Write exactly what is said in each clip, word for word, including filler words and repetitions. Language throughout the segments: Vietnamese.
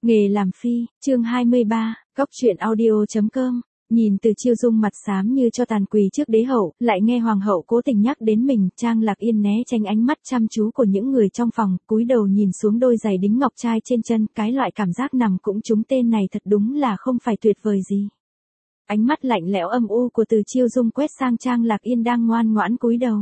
Nghề làm phi, chương hai mươi ba, góc truyện audio.com. Nhìn Từ Chiêu Dung mặt xám như cho tàn quỳ trước đế hậu, lại nghe hoàng hậu cố tình nhắc đến mình, Trang Lạc Yên né tránh ánh mắt chăm chú của những người trong phòng, cúi đầu nhìn xuống đôi giày đính ngọc trai trên chân, cái loại cảm giác nằm cũng trúng tên này thật đúng là không phải tuyệt vời gì. Ánh mắt lạnh lẽo âm u của Từ Chiêu Dung quét sang Trang Lạc Yên đang ngoan ngoãn cúi đầu.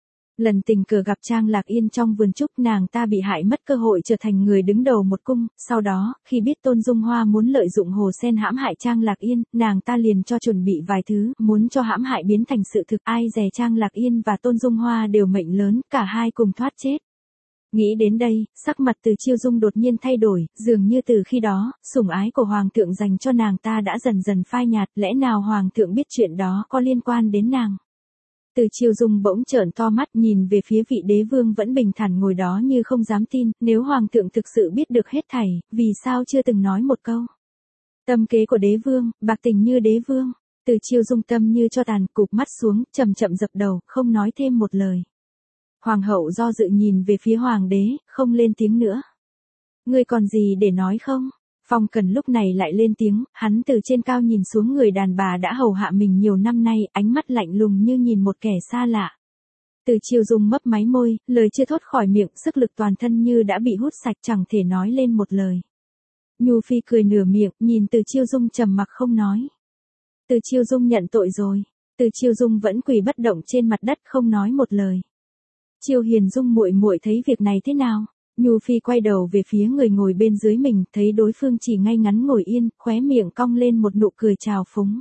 Lần tình cờ gặp Trang Lạc Yên trong vườn trúc, nàng ta bị hại mất cơ hội trở thành người đứng đầu một cung, sau đó, khi biết Tôn Dung Hoa muốn lợi dụng Hồ Sen hãm hại Trang Lạc Yên, nàng ta liền cho chuẩn bị vài thứ, muốn cho hãm hại biến thành sự thực, ai dè Trang Lạc Yên và Tôn Dung Hoa đều mệnh lớn, cả hai cùng thoát chết. Nghĩ đến đây, sắc mặt Từ Chiêu Dung đột nhiên thay đổi, dường như từ khi đó, sủng ái của Hoàng thượng dành cho nàng ta đã dần dần phai nhạt, lẽ nào Hoàng thượng biết chuyện đó có liên quan đến nàng? Từ Chiêu Dung bỗng trợn to mắt nhìn về phía vị đế vương vẫn bình thản ngồi đó như không dám tin, nếu Hoàng thượng thực sự biết được hết thảy, vì sao chưa từng nói một câu? Tâm kế của đế vương, bạc tình như đế vương. Từ Chiêu Dung tâm như cho tàn, cụp mắt xuống, chậm chậm dập đầu, không nói thêm một lời. Hoàng hậu do dự nhìn về phía hoàng đế, không lên tiếng nữa. Ngươi còn gì để nói không? Phong Cần lúc này lại lên tiếng, hắn từ trên cao nhìn xuống người đàn bà đã hầu hạ mình nhiều năm nay, ánh mắt lạnh lùng như nhìn một kẻ xa lạ. Từ Chiêu Dung mấp máy môi, lời chưa thốt khỏi miệng, sức lực toàn thân như đã bị hút sạch, chẳng thể nói lên một lời. Nhu Phi cười nửa miệng, nhìn Từ Chiêu Dung trầm mặc không nói. Từ Chiêu Dung nhận tội rồi. Từ Chiêu Dung vẫn quỳ bất động trên mặt đất không nói một lời. Chiêu Hiền Dung muội muội thấy việc này thế nào? Nhu Phi quay đầu về phía người ngồi bên dưới mình, thấy đối phương chỉ ngay ngắn ngồi yên, khóe miệng cong lên một nụ cười trào phúng.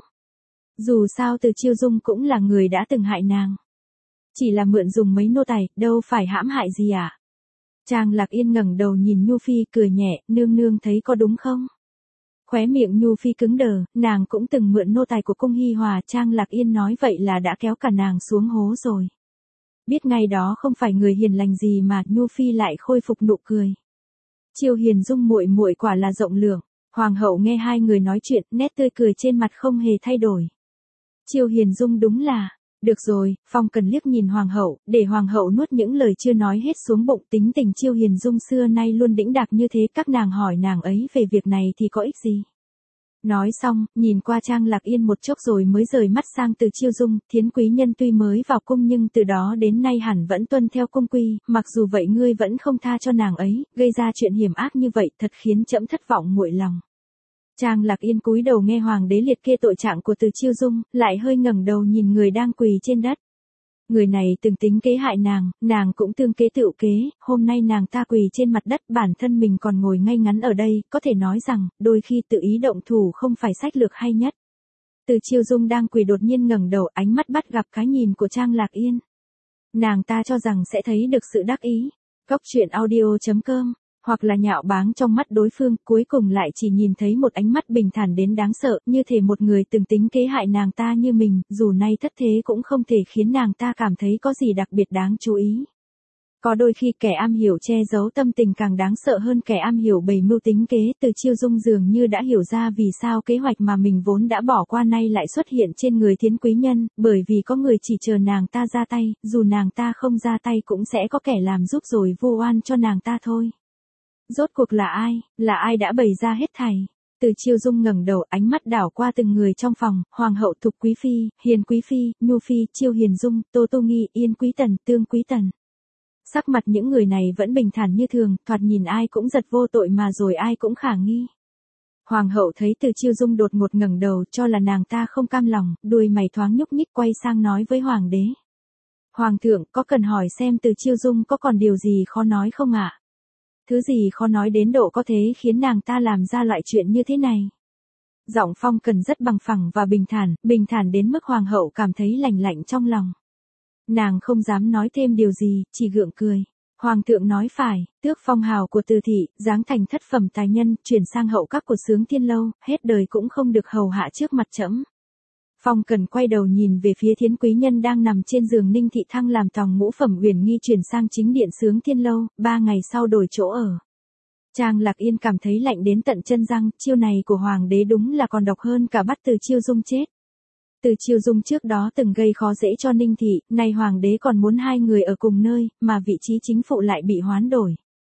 Dù sao Từ Chiêu Dung cũng là người đã từng hại nàng. Chỉ là mượn dùng mấy nô tài, đâu phải hãm hại gì à? Trang Lạc Yên ngẩng đầu nhìn Nhu Phi cười nhẹ, nương nương thấy có đúng không? Khóe miệng Nhu Phi cứng đờ, nàng cũng từng mượn nô tài của cung Hi Hòa, Trang Lạc Yên nói vậy là đã kéo cả nàng xuống hố rồi. Biết ngay đó không phải người hiền lành gì mà Nhu Phi lại khôi phục nụ cười. Chiêu Hiền Dung muội muội quả là rộng lượng. Hoàng hậu nghe hai người nói chuyện, nét tươi cười trên mặt không hề thay đổi. Chiêu Hiền Dung đúng là, được rồi, Phong Cần liếc nhìn hoàng hậu, để hoàng hậu nuốt những lời chưa nói hết xuống bụng, tính tình Chiêu Hiền Dung xưa nay luôn đĩnh đạc như thế, các nàng hỏi nàng ấy về việc này thì có ích gì? Nói xong, nhìn qua Trang Lạc Yên một chốc rồi mới rời mắt sang Từ Chiêu Dung, thiến quý nhân tuy mới vào cung nhưng từ đó đến nay hẳn vẫn tuân theo cung quy, mặc dù vậy ngươi vẫn không tha cho nàng ấy, gây ra chuyện hiểm ác như vậy thật khiến trẫm thất vọng nguội lòng. Trang Lạc Yên cúi đầu nghe hoàng đế liệt kê tội trạng của Từ Chiêu Dung, lại hơi ngẩng đầu nhìn người đang quỳ trên đất. Người này từng tính kế hại nàng, nàng cũng tương kế tựu kế, hôm nay nàng ta quỳ trên mặt đất, bản thân mình còn ngồi ngay ngắn ở đây, có thể nói rằng, đôi khi tự ý động thủ không phải sách lược hay nhất. Từ Chiêu Dung đang quỳ đột nhiên ngẩng đầu, ánh mắt bắt gặp cái nhìn của Trang Lạc Yên. Nàng ta cho rằng sẽ thấy được sự đắc ý. Góc truyện audio.com, hoặc là nhạo báng trong mắt đối phương, cuối cùng lại chỉ nhìn thấy một ánh mắt bình thản đến đáng sợ, như thể một người từng tính kế hại nàng ta như mình, dù nay thất thế cũng không thể khiến nàng ta cảm thấy có gì đặc biệt đáng chú ý. Có đôi khi kẻ am hiểu che giấu tâm tình càng đáng sợ hơn kẻ am hiểu bày mưu tính kế. Từ Chiêu Dung dường như đã hiểu ra vì sao kế hoạch mà mình vốn đã bỏ qua nay lại xuất hiện trên người thiến quý nhân, bởi vì có người chỉ chờ nàng ta ra tay, dù nàng ta không ra tay cũng sẽ có kẻ làm giúp rồi vu oan cho nàng ta thôi. Rốt cuộc là ai, là ai đã bày ra hết thảy? Từ Chiêu Dung ngẩng đầu, ánh mắt đảo qua từng người trong phòng, Hoàng hậu, Thục Quý Phi, Hiền Quý Phi, Nhu Phi, Chiêu Hiền Dung, Tô Tô Nghi, Yên Quý Tần, Tương Quý Tần. Sắc mặt những người này vẫn bình thản như thường, thoạt nhìn ai cũng giật vô tội mà rồi ai cũng khả nghi. Hoàng hậu thấy Từ Chiêu Dung đột ngột ngẩng đầu, cho là nàng ta không cam lòng, đuôi mày thoáng nhúc nhích, quay sang nói với hoàng đế. Hoàng thượng, có cần hỏi xem Từ Chiêu Dung có còn điều gì khó nói không ạ? Thứ gì khó nói đến độ có thế khiến nàng ta làm ra loại chuyện như thế này? Giọng Phong Cần rất bằng phẳng và bình thản, bình thản đến mức hoàng hậu cảm thấy lạnh lạnh trong lòng. Nàng không dám nói thêm điều gì, chỉ gượng cười. Hoàng thượng nói phải, tước phong hào của Từ thị, giáng thành thất phẩm tài nhân, chuyển sang hậu các của Xướng Thiên Lâu, hết đời cũng không được hầu hạ trước mặt trẫm. Phong Cần quay đầu nhìn về phía thiến quý nhân đang nằm trên giường Ninh Thị Thăng làm tòng ngũ phẩm Uyển Nghi chuyển sang chính điện Xướng Thiên Lâu, ba ngày sau đổi chỗ ở. Trang Lạc Yên cảm thấy lạnh đến tận chân răng, chiêu này của hoàng đế đúng là còn độc hơn cả bắt Từ Chiêu Dung chết. Từ Chiêu Dung trước đó từng gây khó dễ cho Ninh Thị, nay hoàng đế còn muốn hai người ở cùng nơi, mà vị trí chính phụ lại bị hoán đổi.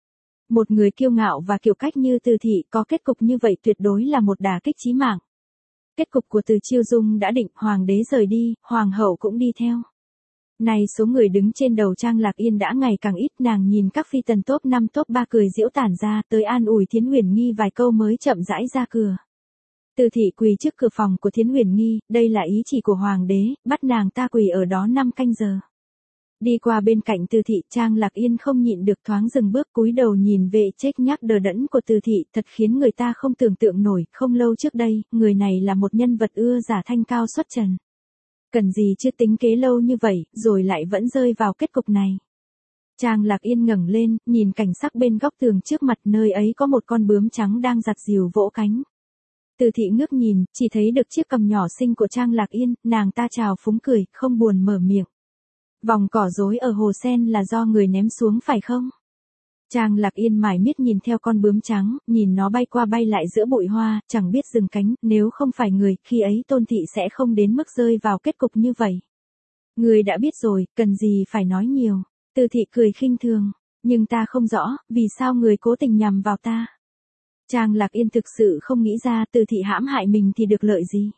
Một người kiêu ngạo và kiêu cách như Từ Thị có kết cục như vậy tuyệt đối là một đả kích chí mạng. Kết cục của Từ Chiêu Dung đã định, hoàng đế rời đi, hoàng hậu cũng đi theo. Này số người đứng trên đầu Trang Lạc Yên đã ngày càng ít, nàng nhìn các phi tần top năm top ba cười giễu tản ra, tới an ủi Thiến Huyền Nghi vài câu mới chậm rãi ra cửa. Từ Thị quỳ trước cửa phòng của Thiến Huyền Nghi, đây là ý chỉ của hoàng đế, bắt nàng ta quỳ ở đó năm canh giờ. Đi qua bên cạnh Từ Thị, Trang Lạc Yên không nhịn được thoáng dừng bước cúi đầu nhìn về trếch nhác đờ đẫn của Từ Thị, thật khiến người ta không tưởng tượng nổi, không lâu trước đây, người này là một nhân vật ưa giả thanh cao xuất trần. Cần gì chưa tính kế lâu như vậy, rồi lại vẫn rơi vào kết cục này. Trang Lạc Yên ngẩng lên, nhìn cảnh sắc bên góc tường trước mặt, nơi ấy có một con bướm trắng đang giặt dìu vỗ cánh. Từ Thị ngước nhìn, chỉ thấy được chiếc cằm nhỏ xinh của Trang Lạc Yên, nàng ta trào phúng cười, không buồn mở miệng. Vòng cỏ rối ở hồ sen là do người ném xuống phải không? Trang Lạc Yên mải miết nhìn theo con bướm trắng, nhìn nó bay qua bay lại giữa bụi hoa, chẳng biết dừng cánh, nếu không phải người, khi ấy Tôn Thị sẽ không đến mức rơi vào kết cục như vậy. Người đã biết rồi, cần gì phải nói nhiều. Từ Thị cười khinh thường, nhưng ta không rõ, vì sao người cố tình nhằm vào ta. Trang Lạc Yên thực sự không nghĩ ra Từ Thị hãm hại mình thì được lợi gì.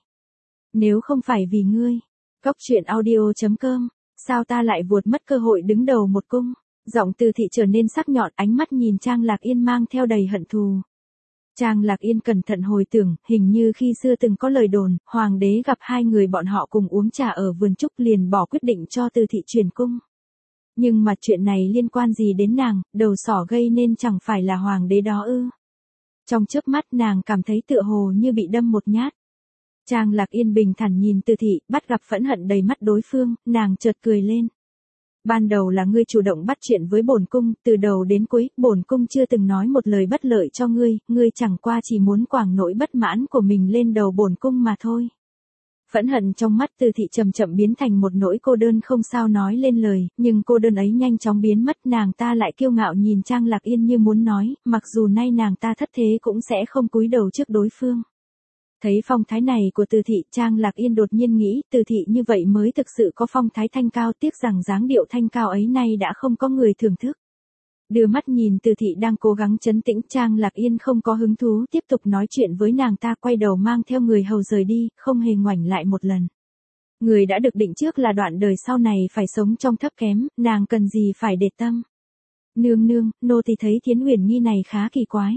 Nếu không phải vì ngươi, Góc truyện audio chấm com, sao ta lại vuột mất cơ hội đứng đầu một cung. Giọng Từ Thị trở nên sắc nhọn, ánh mắt nhìn Trang Lạc Yên mang theo đầy hận thù. Trang Lạc Yên cẩn thận hồi tưởng, hình như khi xưa từng có lời đồn, hoàng đế gặp hai người bọn họ cùng uống trà ở vườn trúc liền bỏ quyết định cho Từ Thị truyền cung. Nhưng mà chuyện này liên quan gì đến nàng, đầu sỏ gây nên chẳng phải là hoàng đế đó ư. Trong chớp mắt nàng cảm thấy tựa hồ như bị đâm một nhát. Trang Lạc Yên bình thản nhìn Từ Thị, bắt gặp phẫn hận đầy mắt đối phương, nàng chợt cười lên. Ban đầu là ngươi chủ động bắt chuyện với bổn cung, từ đầu đến cuối, bổn cung chưa từng nói một lời bất lợi cho ngươi, ngươi chẳng qua chỉ muốn quảng nỗi bất mãn của mình lên đầu bổn cung mà thôi. Phẫn hận trong mắt Từ Thị chậm chậm biến thành một nỗi cô đơn không sao nói lên lời, nhưng cô đơn ấy nhanh chóng biến mất, nàng ta lại kiêu ngạo nhìn Trang Lạc Yên như muốn nói, mặc dù nay nàng ta thất thế cũng sẽ không cúi đầu trước đối phương. Thấy phong thái này của Từ Thị, Trang Lạc Yên đột nhiên nghĩ, Từ Thị như vậy mới thực sự có phong thái thanh cao, tiếc rằng dáng điệu thanh cao ấy nay đã không có người thưởng thức. Đưa mắt nhìn Từ Thị đang cố gắng trấn tĩnh, Trang Lạc Yên không có hứng thú tiếp tục nói chuyện với nàng ta, quay đầu mang theo người hầu rời đi, không hề ngoảnh lại một lần. Người đã được định trước là đoạn đời sau này phải sống trong thấp kém, nàng cần gì phải để tâm. Nương nương, nô tỳ thấy Thiến Huyền Nghi này khá kỳ quái.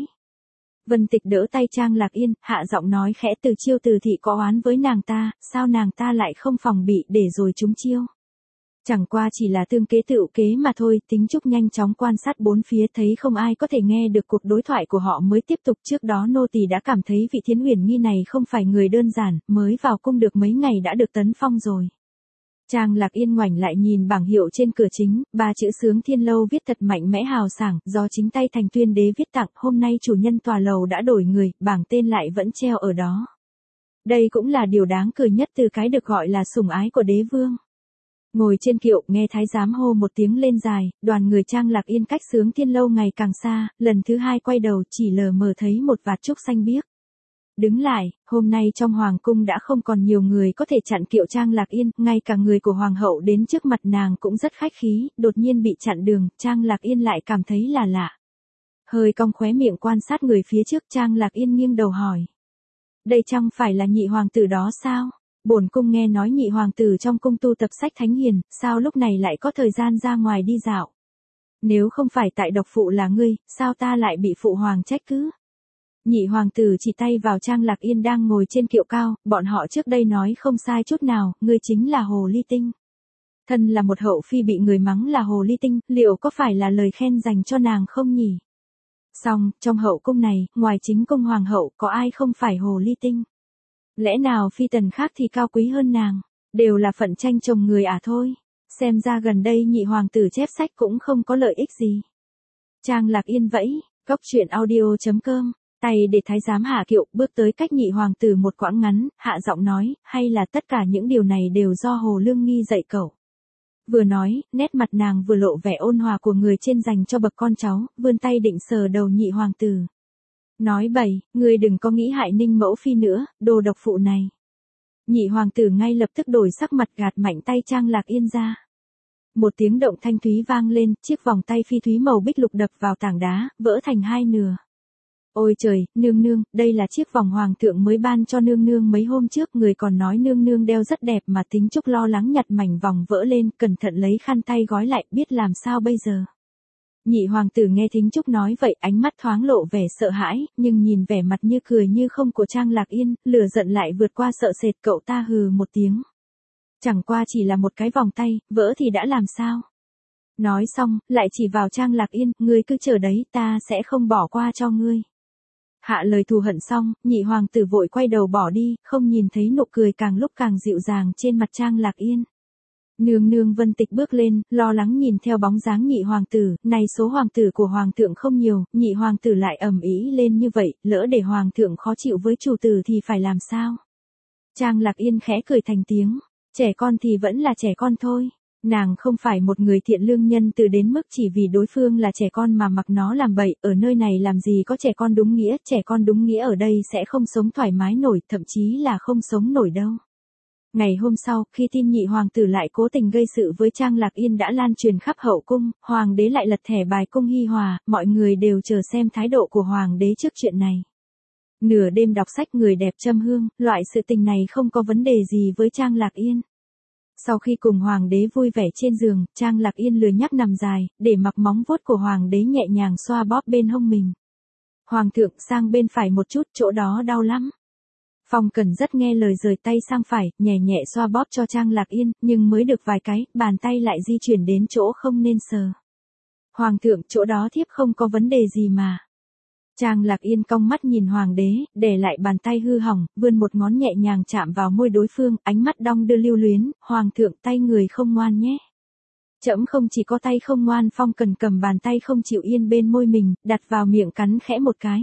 Vân Tịch đỡ tay Trang Lạc Yên, hạ giọng nói khẽ, Từ chiêu Từ Thị có oán với nàng ta, sao nàng ta lại không phòng bị để rồi trúng chiêu. Chẳng qua chỉ là tương kế tựu kế mà thôi, Tính Trúc nhanh chóng quan sát bốn phía thấy không ai có thể nghe được cuộc đối thoại của họ mới tiếp tục, trước đó nô tỳ đã cảm thấy vị Thiến Huyền Nghi này không phải người đơn giản, mới vào cung được mấy ngày đã được tấn phong rồi. Trang Lạc Yên ngoảnh lại nhìn bảng hiệu trên cửa chính, ba chữ Sướng Thiên Lâu viết thật mạnh mẽ hào sảng, do chính tay Thành Tuyên Đế viết tặng, hôm nay chủ nhân tòa lầu đã đổi người, bảng tên lại vẫn treo ở đó. Đây cũng là điều đáng cười nhất từ cái được gọi là sủng ái của đế vương. Ngồi trên kiệu, nghe thái giám hô một tiếng lên dài, đoàn người Trang Lạc Yên cách Sướng Thiên Lâu ngày càng xa, lần thứ hai quay đầu chỉ lờ mờ thấy một vạt trúc xanh biếc. Đứng lại, hôm nay trong hoàng cung đã không còn nhiều người có thể chặn kiệu Trang Lạc Yên, ngay cả người của hoàng hậu đến trước mặt nàng cũng rất khách khí, đột nhiên bị chặn đường, Trang Lạc Yên lại cảm thấy là lạ. Hơi cong khóe miệng quan sát người phía trước, Trang Lạc Yên nghiêng đầu hỏi. Đây chẳng phải là nhị hoàng tử đó sao? Bổn cung nghe nói nhị hoàng tử trong cung tu tập sách thánh hiền, sao lúc này lại có thời gian ra ngoài đi dạo? Nếu không phải tại độc phụ là ngươi, sao ta lại bị phụ hoàng trách cứ? Nhị hoàng tử chỉ tay vào Trang Lạc Yên đang ngồi trên kiệu cao, bọn họ trước đây nói không sai chút nào, ngươi chính là hồ ly tinh. Thân là một hậu phi bị người mắng là hồ ly tinh, liệu có phải là lời khen dành cho nàng không nhỉ? Song, trong hậu cung này, ngoài chính cung hoàng hậu, có ai không phải hồ ly tinh? Lẽ nào phi tần khác thì cao quý hơn nàng, đều là phận tranh chồng người à thôi. Xem ra gần đây nhị hoàng tử chép sách cũng không có lợi ích gì. Trang Lạc Yên vẫy, Góc truyện audio chấm com, tay để thái giám hạ kiệu, bước tới cách nhị hoàng tử một quãng ngắn, hạ giọng nói, hay là tất cả những điều này đều do Hồ Lương Nghi dạy cậu. Vừa nói, nét mặt nàng vừa lộ vẻ ôn hòa của người trên dành cho bậc con cháu, vươn tay định sờ đầu nhị hoàng tử. Nói bậy, ngươi đừng có nghĩ hại Ninh mẫu phi nữa, đồ độc phụ này. Nhị hoàng tử ngay lập tức đổi sắc mặt, gạt mạnh tay Trang Lạc Yên ra. Một tiếng động thanh thúy vang lên, chiếc vòng tay phi thúy màu bích lục đập vào tảng đá, vỡ thành hai nửa. Ôi trời, nương nương, đây là chiếc vòng hoàng thượng mới ban cho nương nương mấy hôm trước, người còn nói nương nương đeo rất đẹp mà Tính Trúc lo lắng nhặt mảnh vòng vỡ lên, cẩn thận lấy khăn tay gói lại, biết làm sao bây giờ. Nhị hoàng tử nghe Thính Trúc nói vậy, ánh mắt thoáng lộ vẻ sợ hãi, nhưng nhìn vẻ mặt như cười như không của Trang Lạc Yên, lửa giận lại vượt qua sợ sệt, cậu ta hừ một tiếng. Chẳng qua chỉ là một cái vòng tay, vỡ thì đã làm sao? Nói xong, lại chỉ vào Trang Lạc Yên, ngươi cứ chờ đấy, ta sẽ không bỏ qua cho ngươi. Hạ lời thù hận xong, nhị hoàng tử vội quay đầu bỏ đi, không nhìn thấy nụ cười càng lúc càng dịu dàng trên mặt Trang Lạc Yên. Nương nương Vân Tịch bước lên, lo lắng nhìn theo bóng dáng nhị hoàng tử, này số hoàng tử của hoàng thượng không nhiều, nhị hoàng tử lại ầm ĩ lên như vậy, lỡ để hoàng thượng khó chịu với chủ tử thì phải làm sao? Trang Lạc Yên khẽ cười thành tiếng, trẻ con thì vẫn là trẻ con thôi. Nàng không phải một người thiện lương nhân từ đến mức chỉ vì đối phương là trẻ con mà mặc nó làm bậy, ở nơi này làm gì có trẻ con đúng nghĩa, trẻ con đúng nghĩa ở đây sẽ không sống thoải mái nổi, thậm chí là không sống nổi đâu. Ngày hôm sau, khi tin nhị hoàng tử lại cố tình gây sự với Trang Lạc Yên đã lan truyền khắp hậu cung, hoàng đế lại lật thẻ bài cung hi hòa, mọi người đều chờ xem thái độ của hoàng đế trước chuyện này. Nửa đêm đọc sách người đẹp châm hương, loại sự tình này không có vấn đề gì với Trang Lạc Yên. Sau khi cùng hoàng đế vui vẻ trên giường, Trang Lạc Yên lười nhác nằm dài, để mặc móng vuốt của hoàng đế nhẹ nhàng xoa bóp bên hông mình. Hoàng thượng, sang bên phải một chút, chỗ đó đau lắm. Phong Cần rất nghe lời rời tay sang phải, nhẹ nhẹ xoa bóp cho Trang Lạc Yên, nhưng mới được vài cái, bàn tay lại di chuyển đến chỗ không nên sờ. Hoàng thượng, chỗ đó thiếp không có vấn đề gì mà. Trang Lạc Yên cong mắt nhìn hoàng đế, để lại bàn tay hư hỏng, vươn một ngón nhẹ nhàng chạm vào môi đối phương, ánh mắt đong đưa lưu luyến, hoàng thượng tay người không ngoan nhé. Trẫm không chỉ có tay không ngoan. Phong Cần cầm bàn tay không chịu yên bên môi mình, đặt vào miệng cắn khẽ một cái.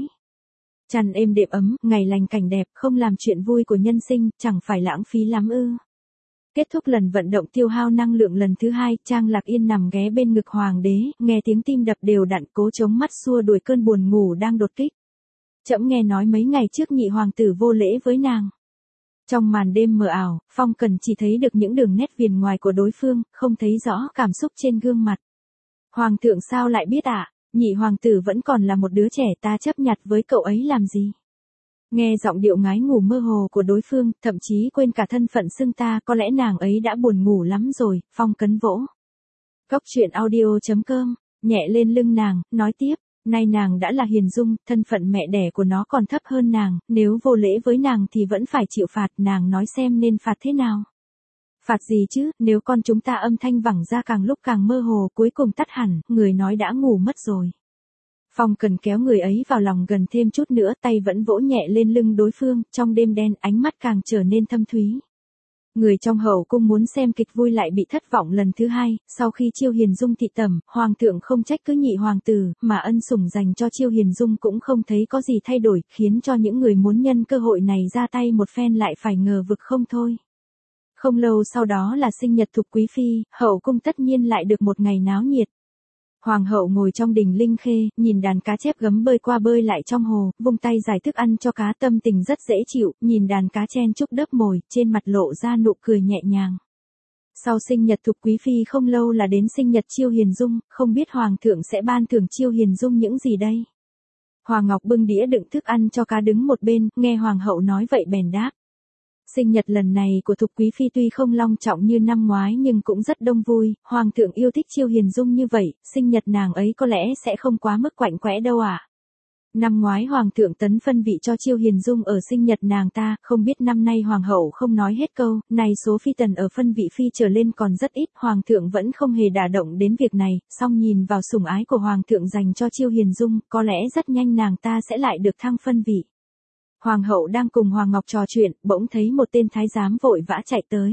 Chăn êm đệm ấm, ngày lành cảnh đẹp, không làm chuyện vui của nhân sinh, chẳng phải lãng phí lắm ư. Kết thúc lần vận động tiêu hao năng lượng lần thứ hai, Trang Lạc Yên nằm ghé bên ngực hoàng đế, nghe tiếng tim đập đều đặn, cố chống mắt xua đuổi cơn buồn ngủ đang đột kích. Trẫm nghe nói mấy ngày trước nhị hoàng tử vô lễ với nàng. Trong màn đêm mờ ảo, Phong Cần chỉ thấy được những đường nét viền ngoài của đối phương, không thấy rõ cảm xúc trên gương mặt. Hoàng thượng sao lại biết ạ? À? Nhị hoàng tử vẫn còn là một đứa trẻ, ta chấp nhặt với cậu ấy làm gì? Nghe giọng điệu ngái ngủ mơ hồ của đối phương, thậm chí quên cả thân phận xưng ta, có lẽ nàng ấy đã buồn ngủ lắm rồi. Phong Cấn vỗ Góc truyện audio chấm com, nhẹ lên lưng nàng, nói tiếp, nay nàng đã là Hiền Dung, thân phận mẹ đẻ của nó còn thấp hơn nàng, nếu vô lễ với nàng thì vẫn phải chịu phạt, nàng nói xem nên phạt thế nào. Phạt gì chứ, nếu con chúng ta âm thanh vẳng ra càng lúc càng mơ hồ, cuối cùng tắt hẳn, người nói đã ngủ mất rồi. Phong Cần kéo người ấy vào lòng gần thêm chút nữa, tay vẫn vỗ nhẹ lên lưng đối phương, trong đêm đen ánh mắt càng trở nên thâm thúy. Người trong hậu cung muốn xem kịch vui lại bị thất vọng lần thứ hai, sau khi Chiêu Hiền Dung thị tẩm, hoàng thượng không trách cứ nhị hoàng tử, mà ân sủng dành cho Chiêu Hiền Dung cũng không thấy có gì thay đổi, khiến cho những người muốn nhân cơ hội này ra tay một phen lại phải ngờ vực không thôi. Không lâu sau đó là sinh nhật Thục Quý Phi, hậu cung tất nhiên lại được một ngày náo nhiệt. Hoàng hậu ngồi trong đình Linh Khê, nhìn đàn cá chép gấm bơi qua bơi lại trong hồ, vung tay giải thức ăn cho cá, tâm tình rất dễ chịu, nhìn đàn cá chen chúc đớp mồi, trên mặt lộ ra nụ cười nhẹ nhàng. Sau sinh nhật Thục Quý Phi không lâu là đến sinh nhật Chiêu Hiền Dung, không biết Hoàng thượng sẽ ban thưởng Chiêu Hiền Dung những gì đây? Hoàng Ngọc bưng đĩa đựng thức ăn cho cá đứng một bên, nghe Hoàng hậu nói vậy bèn đáp. Sinh nhật lần này của Thục Quý Phi tuy không long trọng như năm ngoái nhưng cũng rất đông vui, Hoàng thượng yêu thích Chiêu Hiền Dung như vậy, sinh nhật nàng ấy có lẽ sẽ không quá mức quạnh quẽ đâu à. Năm ngoái Hoàng thượng tấn phân vị cho Chiêu Hiền Dung ở sinh nhật nàng ta, không biết năm nay Hoàng hậu không nói hết câu, này số phi tần ở phân vị phi trở lên còn rất ít, Hoàng thượng vẫn không hề đả động đến việc này, song nhìn vào sủng ái của Hoàng thượng dành cho Chiêu Hiền Dung, có lẽ rất nhanh nàng ta sẽ lại được thăng phân vị. Hoàng hậu đang cùng Hoàng Ngọc trò chuyện, bỗng thấy một tên thái giám vội vã chạy tới.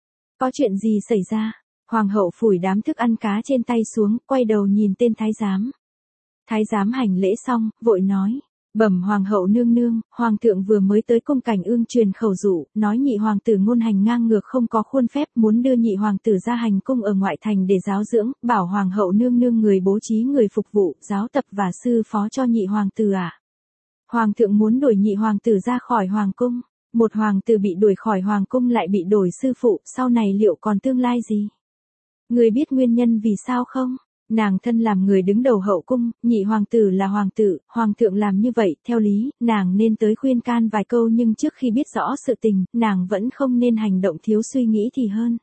Có chuyện gì xảy ra? Hoàng hậu phủi đám thức ăn cá trên tay xuống, quay đầu nhìn tên thái giám. Thái giám hành lễ xong, vội nói, bẩm Hoàng hậu nương nương, Hoàng thượng vừa mới tới cung Cảnh Ương truyền khẩu dụ, nói nhị hoàng tử ngôn hành ngang ngược không có khuôn phép, muốn đưa nhị hoàng tử ra hành cung ở ngoại thành để giáo dưỡng, bảo Hoàng hậu nương nương người bố trí người phục vụ, giáo tập và sư phó cho nhị hoàng tử à. Hoàng thượng muốn đuổi nhị hoàng tử ra khỏi hoàng cung, một hoàng tử bị đuổi khỏi hoàng cung lại bị đổi sư phụ, sau này liệu còn tương lai gì? Ngươi biết nguyên nhân vì sao không? Nàng thân làm người đứng đầu hậu cung, nhị hoàng tử là hoàng tử, hoàng thượng làm như vậy, theo lý, nàng nên tới khuyên can vài câu nhưng trước khi biết rõ sự tình, nàng vẫn không nên hành động thiếu suy nghĩ thì hơn.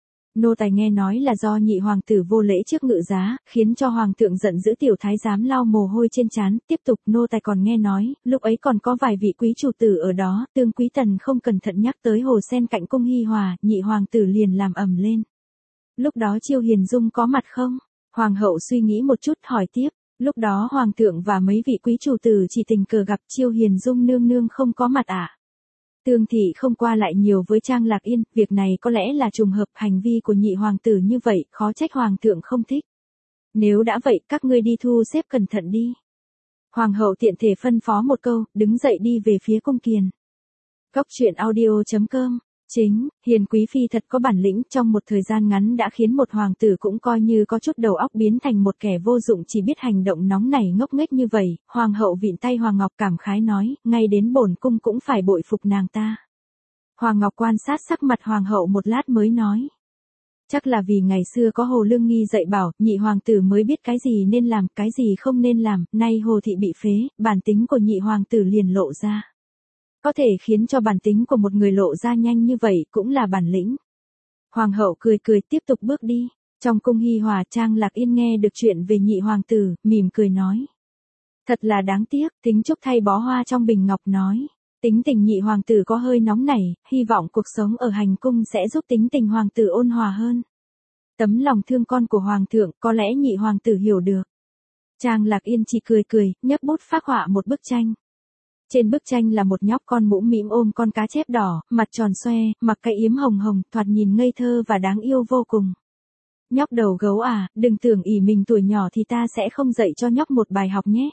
Nô tài nghe nói là do nhị hoàng tử vô lễ trước ngự giá, khiến cho hoàng thượng giận dữ, tiểu thái giám lau mồ hôi trên trán, tiếp tục nô tài còn nghe nói, lúc ấy còn có vài vị quý chủ tử ở đó, tương quý tần không cẩn thận nhắc tới hồ sen cạnh cung hi hòa, nhị hoàng tử liền làm ầm lên. Lúc đó Chiêu Hiền Dung có mặt không? Hoàng hậu suy nghĩ một chút hỏi tiếp, lúc đó hoàng thượng và mấy vị quý chủ tử chỉ tình cờ gặp, Chiêu Hiền Dung nương nương không có mặt à? Tương thị không qua lại nhiều với Trang Lạc Yên, việc này có lẽ là trùng hợp, hành vi của nhị hoàng tử như vậy, khó trách hoàng thượng không thích. Nếu đã vậy, các ngươi đi thu xếp cẩn thận đi. Hoàng hậu tiện thể phân phó một câu, đứng dậy đi về phía cung kiền. Góc truyện audio chấm com. Chính, Hiền quý phi thật có bản lĩnh, trong một thời gian ngắn đã khiến một hoàng tử cũng coi như có chút đầu óc biến thành một kẻ vô dụng chỉ biết hành động nóng nảy ngốc nghếch như vậy. Hoàng hậu vịn tay Hoàng Ngọc cảm khái nói, ngay đến bổn cung cũng phải bội phục nàng ta. Hoàng Ngọc quan sát sắc mặt hoàng hậu một lát mới nói. Chắc là vì ngày xưa có Hồ Lương Nghi dạy bảo, nhị hoàng tử mới biết cái gì nên làm, cái gì không nên làm, nay Hồ thị bị phế, bản tính của nhị hoàng tử liền lộ ra. Có thể khiến cho bản tính của một người lộ ra nhanh như vậy cũng là bản lĩnh. Hoàng hậu cười cười tiếp tục bước đi. Trong cung hi hòa, Trang Lạc Yên nghe được chuyện về nhị hoàng tử, mỉm cười nói. Thật là đáng tiếc, Thính Trúc thay bó hoa trong bình ngọc nói. Tính tình nhị hoàng tử có hơi nóng nảy, hy vọng cuộc sống ở hành cung sẽ giúp tính tình hoàng tử ôn hòa hơn. Tấm lòng thương con của hoàng thượng, có lẽ nhị hoàng tử hiểu được. Trang Lạc Yên chỉ cười cười, nhấc bút phác họa một bức tranh. Trên bức tranh là một nhóc con mũm mĩm ôm con cá chép đỏ, mặt tròn xoe, mặc cái yếm hồng hồng, thoạt nhìn ngây thơ và đáng yêu vô cùng. Nhóc đầu gấu à, đừng tưởng ỷ mình tuổi nhỏ thì ta sẽ không dạy cho nhóc một bài học nhé.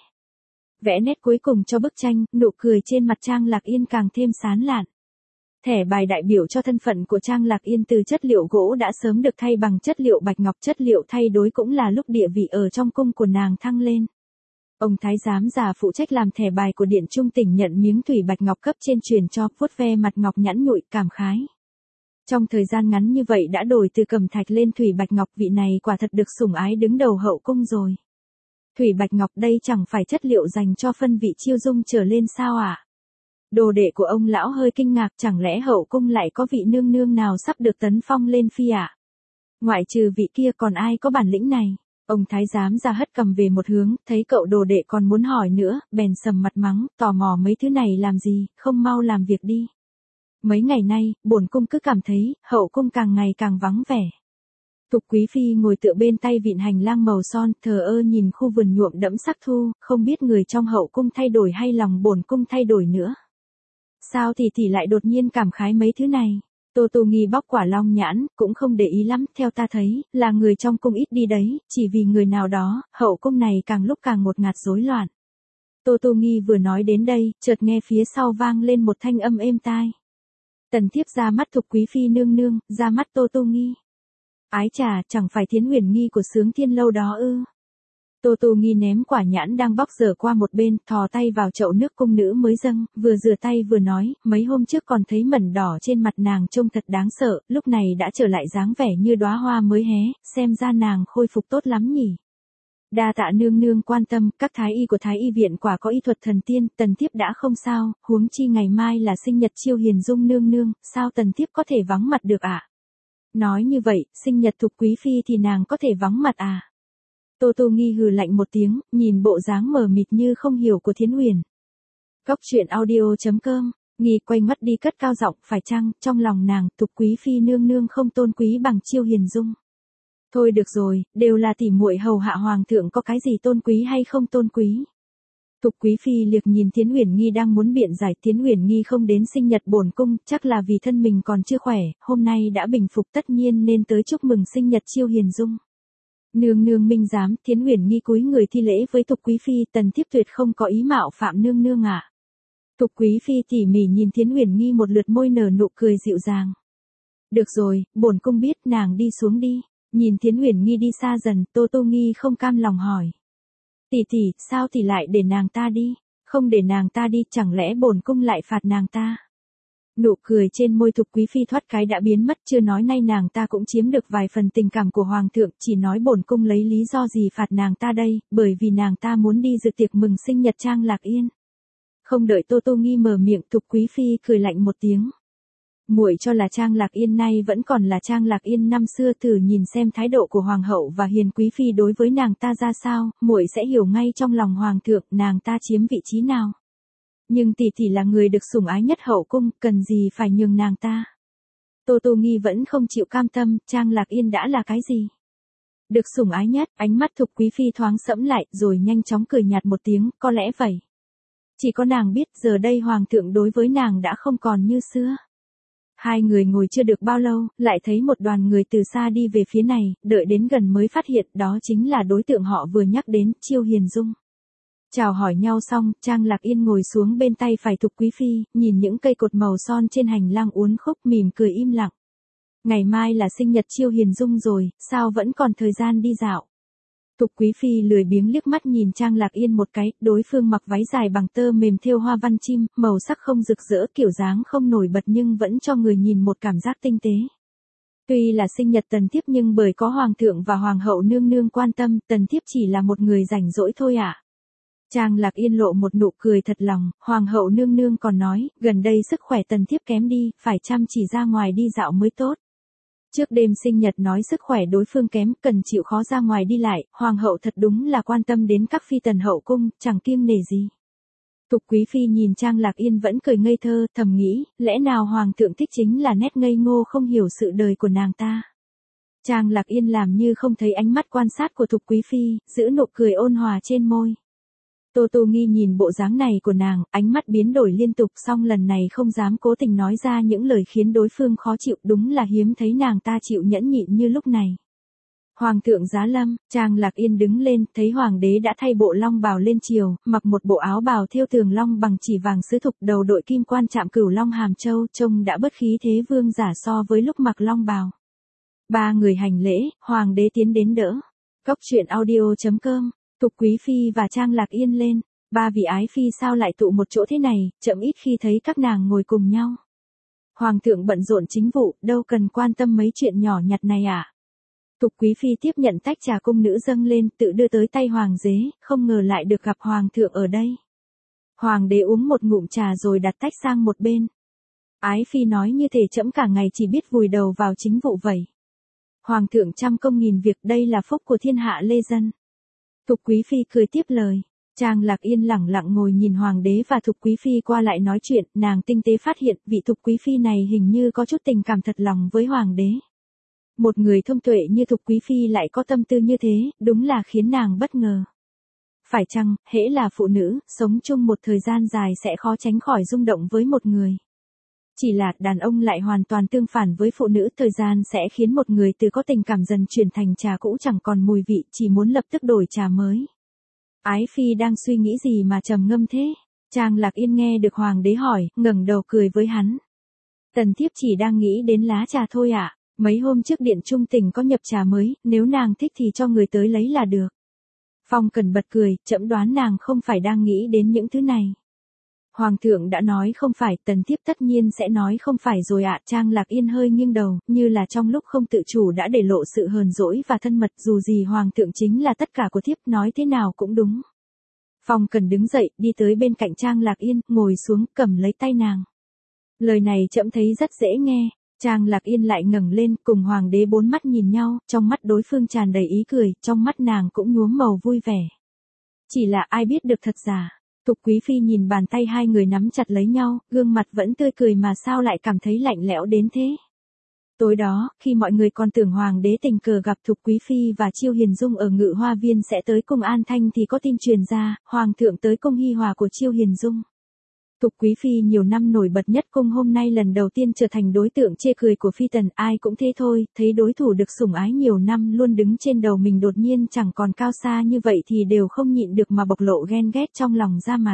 Vẽ nét cuối cùng cho bức tranh, nụ cười trên mặt Trang Lạc Yên càng thêm sán lạn. Thẻ bài đại biểu cho thân phận của Trang Lạc Yên từ chất liệu gỗ đã sớm được thay bằng chất liệu bạch ngọc, chất liệu thay đổi cũng là lúc địa vị ở trong cung của nàng thăng lên. Ông thái giám già phụ trách làm thẻ bài của Điện Trung Tỉnh nhận miếng thủy bạch ngọc cấp trên truyền cho, vuốt ve mặt ngọc nhẵn nhụi, cảm khái. Trong thời gian ngắn như vậy đã đổi từ cẩm thạch lên thủy bạch ngọc, vị này quả thật được sủng ái đứng đầu hậu cung rồi. Thủy bạch ngọc đây chẳng phải chất liệu dành cho phân vị Chiêu Dung trở lên sao ạ? À? Đồ đệ của ông lão hơi kinh ngạc, chẳng lẽ hậu cung lại có vị nương nương nào sắp được tấn phong lên phi ạ? À? Ngoại trừ vị kia còn ai có bản lĩnh này? Ông thái giám ra hất cầm về một hướng, thấy cậu đồ đệ còn muốn hỏi nữa, bèn sầm mặt mắng, tò mò mấy thứ này làm gì, không mau làm việc đi. Mấy ngày nay, bổn cung cứ cảm thấy, hậu cung càng ngày càng vắng vẻ. Thục quý phi ngồi tựa bên tay vịn hành lang màu son, thờ ơ nhìn khu vườn nhuộm đẫm sắc thu, không biết người trong hậu cung thay đổi hay lòng bổn cung thay đổi nữa. Sao thì tỷ lại đột nhiên cảm khái mấy thứ này? Tô Tô Nghi bóc quả long nhãn, cũng không để ý lắm, theo ta thấy, là người trong cung ít đi đấy, chỉ vì người nào đó, hậu cung này càng lúc càng ngột ngạt rối loạn. Tô Tô Nghi vừa nói đến đây, chợt nghe phía sau vang lên một thanh âm êm tai. Tần thiếp ra mắt Thục quý phi nương nương, ra mắt Tô Tô Nghi. Ái chà, chẳng phải Thiến Huyền Nghi của Sướng Thiên Lâu đó ư? Tô Tô Nghi ném quả nhãn đang bóc dở qua một bên, thò tay vào chậu nước cung nữ mới dâng, vừa rửa tay vừa nói, mấy hôm trước còn thấy mẩn đỏ trên mặt nàng trông thật đáng sợ, lúc này đã trở lại dáng vẻ như đóa hoa mới hé, xem ra nàng khôi phục tốt lắm nhỉ. Đa tạ nương nương quan tâm, các thái y của thái y viện quả có y thuật thần tiên, tần thiếp đã không sao, huống chi ngày mai là sinh nhật Chiêu Hiền Dung nương nương, sao tần thiếp có thể vắng mặt được ạ? À? Nói như vậy, sinh nhật Thục quý phi thì nàng có thể vắng mặt à? Tô Tô Nghi hừ lạnh một tiếng, nhìn bộ dáng mờ mịt như không hiểu của Thiến Huyền. Góc truyện audio chấm com, Nghi quay mắt đi cất cao giọng, phải chăng, trong lòng nàng, Thục quý phi nương nương không tôn quý bằng Chiêu Hiền Dung. Thôi được rồi, đều là tỉ muội hầu hạ hoàng thượng, có cái gì tôn quý hay không tôn quý. Thục quý phi liếc nhìn Thiến Huyền Nghi đang muốn biện giải, Thiến Huyền Nghi không đến sinh nhật bổn cung, chắc là vì thân mình còn chưa khỏe, hôm nay đã bình phục tất nhiên nên tới chúc mừng sinh nhật Chiêu Hiền Dung. Nương nương minh giám, Thiến Huyền Nghi cúi người thi lễ với Thục quý phi, tần thiếp tuyệt không có ý mạo phạm nương nương ạ. À. Thục quý phi tỉ mỉ nhìn Thiến Huyền Nghi một lượt, môi nở nụ cười dịu dàng. Được rồi, bổn cung biết, nàng đi xuống đi. Nhìn Thiến Huyền Nghi đi xa dần, Tô Tô Nghi không cam lòng hỏi. Tỷ tỷ, sao tỷ lại để nàng ta đi? Không để nàng ta đi, chẳng lẽ bổn cung lại phạt nàng ta? Nụ cười trên môi Thục Quý Phi thoát cái đã biến mất, chưa nói nay nàng ta cũng chiếm được vài phần tình cảm của Hoàng thượng, chỉ nói bổn cung lấy lý do gì phạt nàng ta đây, bởi vì nàng ta muốn đi dự tiệc mừng sinh nhật Trang Lạc Yên. Không đợi Tô Tô Nghi mở miệng, Thục Quý Phi cười lạnh một tiếng. Muội cho là Trang Lạc Yên nay vẫn còn là Trang Lạc Yên năm xưa, thử nhìn xem thái độ của Hoàng hậu và Hiền Quý Phi đối với nàng ta ra sao, muội sẽ hiểu ngay trong lòng Hoàng thượng nàng ta chiếm vị trí nào. Nhưng tỷ tỷ là người được sủng ái nhất hậu cung, cần gì phải nhường nàng ta. Tô Tô Nghi vẫn không chịu cam tâm, Trang Lạc Yên đã là cái gì? Được sủng ái nhất, ánh mắt Thục Quý Phi thoáng sẫm lại, rồi nhanh chóng cười nhạt một tiếng, có lẽ vậy. Chỉ có nàng biết giờ đây Hoàng thượng đối với nàng đã không còn như xưa. Hai người ngồi chưa được bao lâu, lại thấy một đoàn người từ xa đi về phía này, đợi đến gần mới phát hiện đó chính là đối tượng họ vừa nhắc đến, Chiêu Hiền Dung. Chào hỏi nhau xong, Trang Lạc Yên ngồi xuống bên tay phải Thục Quý Phi, nhìn những cây cột màu son trên hành lang uốn khúc, mỉm cười im lặng. Ngày mai là sinh nhật Chiêu Hiền Dung rồi, sao vẫn còn thời gian đi dạo? Thục Quý Phi lười biếng liếc mắt nhìn Trang Lạc Yên một cái, đối phương mặc váy dài bằng tơ mềm thêu hoa văn chim, màu sắc không rực rỡ, kiểu dáng không nổi bật nhưng vẫn cho người nhìn một cảm giác tinh tế. Tuy là sinh nhật Tần Thiếp nhưng bởi có Hoàng thượng và Hoàng hậu nương nương quan tâm, Tần Thiếp chỉ là một người rảnh rỗi thôi ạ. À. Trang Lạc Yên lộ một nụ cười thật lòng, Hoàng hậu nương nương còn nói, gần đây sức khỏe Tần Thiếp kém đi, phải chăm chỉ ra ngoài đi dạo mới tốt. Trước đêm sinh nhật nói sức khỏe đối phương kém, cần chịu khó ra ngoài đi lại, Hoàng hậu thật đúng là quan tâm đến các phi tần hậu cung, chẳng kiêng nể gì. Thục Quý Phi nhìn Trang Lạc Yên vẫn cười ngây thơ, thầm nghĩ, lẽ nào Hoàng thượng thích chính là nét ngây ngô không hiểu sự đời của nàng ta. Trang Lạc Yên làm như không thấy ánh mắt quan sát của Thục Quý Phi, giữ nụ cười ôn hòa trên môi. Tô Tô Nghi nhìn bộ dáng này của nàng, ánh mắt biến đổi liên tục, song lần này không dám cố tình nói ra những lời khiến đối phương khó chịu, đúng là hiếm thấy nàng ta chịu nhẫn nhịn như lúc này. Hoàng thượng giá lâm, Trang Lạc Yên đứng lên, thấy hoàng đế đã thay bộ long bào lên triều, mặc một bộ áo bào thêu tường long bằng chỉ vàng sứ thục, đầu đội kim quan chạm cửu long hàm châu, trông đã bớt khí thế vương giả so với lúc mặc long bào. Ba người hành lễ, hoàng đế tiến đến đỡ. Cốc truyện audio chấm com. Thục Quý Phi và Trang Lạc Yên lên, ba vị ái phi sao lại tụ một chỗ thế này, chậm ít khi thấy các nàng ngồi cùng nhau. Hoàng thượng bận rộn chính vụ, đâu cần quan tâm mấy chuyện nhỏ nhặt này à. Thục Quý Phi tiếp nhận tách trà cung nữ dâng lên, tự đưa tới tay hoàng đế, không ngờ lại được gặp hoàng thượng ở đây. Hoàng đế uống một ngụm trà rồi đặt tách sang một bên. Ái phi nói như thể trẫm cả ngày chỉ biết vùi đầu vào chính vụ vậy. Hoàng thượng trăm công nghìn việc, đây là phúc của thiên hạ lê dân. Thục Quý Phi cười tiếp lời. Trang Lạc Yên lẳng lặng ngồi nhìn Hoàng đế và Thục Quý Phi qua lại nói chuyện, nàng tinh tế phát hiện vị Thục Quý Phi này hình như có chút tình cảm thật lòng với Hoàng đế. Một người thông tuệ như Thục Quý Phi lại có tâm tư như thế, đúng là khiến nàng bất ngờ. Phải chăng, hễ là phụ nữ, sống chung một thời gian dài sẽ khó tránh khỏi rung động với một người. Chỉ là đàn ông lại hoàn toàn tương phản với phụ nữ, thời gian sẽ khiến một người từ có tình cảm dần chuyển thành trà cũ chẳng còn mùi vị, chỉ muốn lập tức đổi trà mới. Ái phi đang suy nghĩ gì mà trầm ngâm thế? Trang Lạc Yên nghe được hoàng đế hỏi, ngẩng đầu cười với hắn. Tần thiếp chỉ đang nghĩ đến lá trà thôi ạ, à. Mấy hôm trước điện trung tỉnh có nhập trà mới, nếu nàng thích thì cho người tới lấy là được. Phong Cần bật cười, trẫm đoán nàng không phải đang nghĩ đến những thứ này. Hoàng thượng đã nói không phải, tần thiếp tất nhiên sẽ nói không phải rồi ạ. À. Trang Lạc Yên hơi nghiêng đầu, như là trong lúc không tự chủ đã để lộ sự hờn dỗi và thân mật, dù gì hoàng thượng chính là tất cả của thiếp, nói thế nào cũng đúng. Phong Cần đứng dậy, đi tới bên cạnh Trang Lạc Yên, ngồi xuống, cầm lấy tay nàng. Lời này trẫm thấy rất dễ nghe. Trang Lạc Yên lại ngẩng lên, cùng hoàng đế bốn mắt nhìn nhau, trong mắt đối phương tràn đầy ý cười, trong mắt nàng cũng nhuốm màu vui vẻ. Chỉ là ai biết được thật giả. Thục Quý Phi nhìn bàn tay hai người nắm chặt lấy nhau, gương mặt vẫn tươi cười mà sao lại cảm thấy lạnh lẽo đến thế. Tối đó, khi mọi người còn tưởng hoàng đế tình cờ gặp Thục Quý Phi và Chiêu Hiền Dung ở Ngự Hoa Viên sẽ tới cung An Thanh thì có tin truyền ra, hoàng thượng tới cung Hi Hòa của Chiêu Hiền Dung. Thục Quý Phi nhiều năm nổi bật nhất cung hôm nay lần đầu tiên trở thành đối tượng chê cười của phi tần, ai cũng thế thôi, thấy đối thủ được sủng ái nhiều năm luôn đứng trên đầu mình đột nhiên chẳng còn cao xa như vậy thì đều không nhịn được mà bộc lộ ghen ghét trong lòng ra mặt.